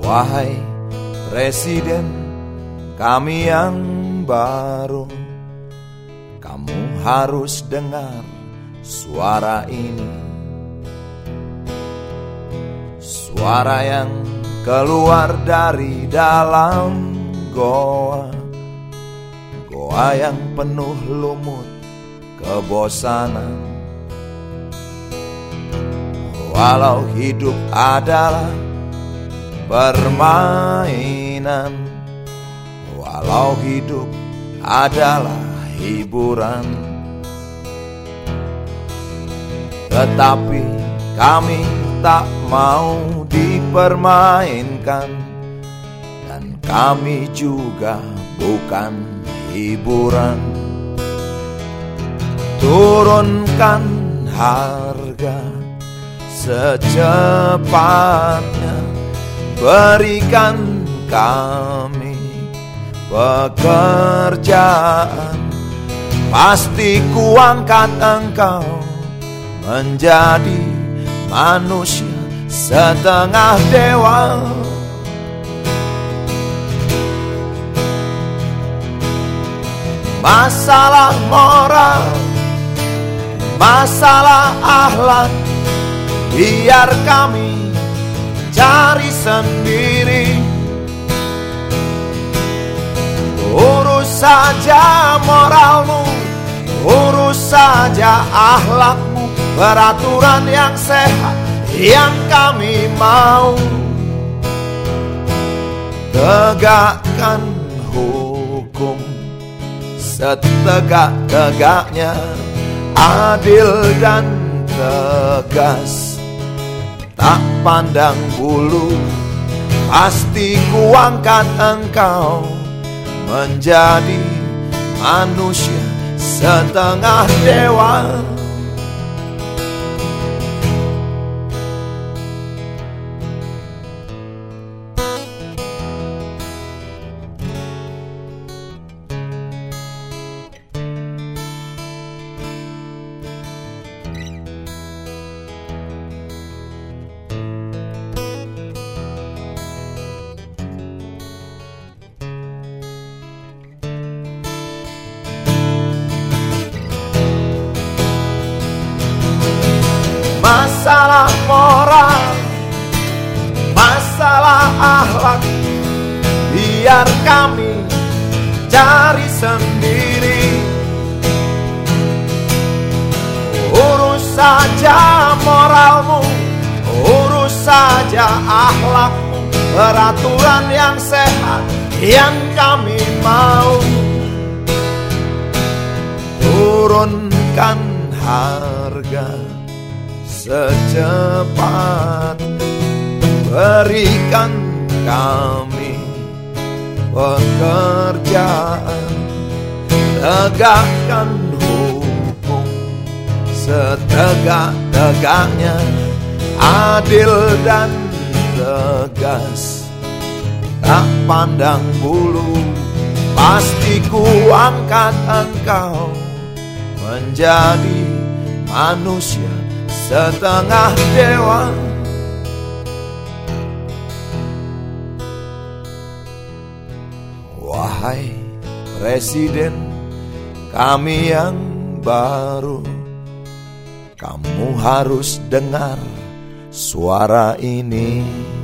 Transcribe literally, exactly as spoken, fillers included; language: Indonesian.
Wahai Presiden kami yang baru, kamu harus dengar suara ini. Suara yang keluar dari dalam goa, goa yang penuh lumut kebosanan. Walau hidup adalah permainan, walau hidup adalah hiburan, tetapi kami tak mau dipermainkan, dan kami juga bukan hiburan. Turunkan harga secepatnya, berikan kami pekerjaan. Pasti kuangkat engkau menjadi manusia setengah dewa. Masalah moral, masalah akhlak, biar kami cari sendiri. Urus saja moralmu, urus saja akhlakmu, peraturan yang sehat yang kami mau. Tegakkan hukum setegak-tegaknya, adil dan tegas, tak pandang bulu. Pasti kuangkat engkau menjadi manusia setengah dewa. Masalah moral, masalah akhlak, biar kami cari sendiri. Urus saja moralmu, urus saja akhlakmu, peraturan yang sehat yang kami mau. Turunkan harga secepat, berikan kami pekerjaan. Tegakkan hukum setegak-tegaknya, adil dan tegas, tak pandang bulu. Pasti kuangkat engkau menjadi manusia setengah dewa. Wahai Presiden kami yang baru, kamu harus dengar suara ini.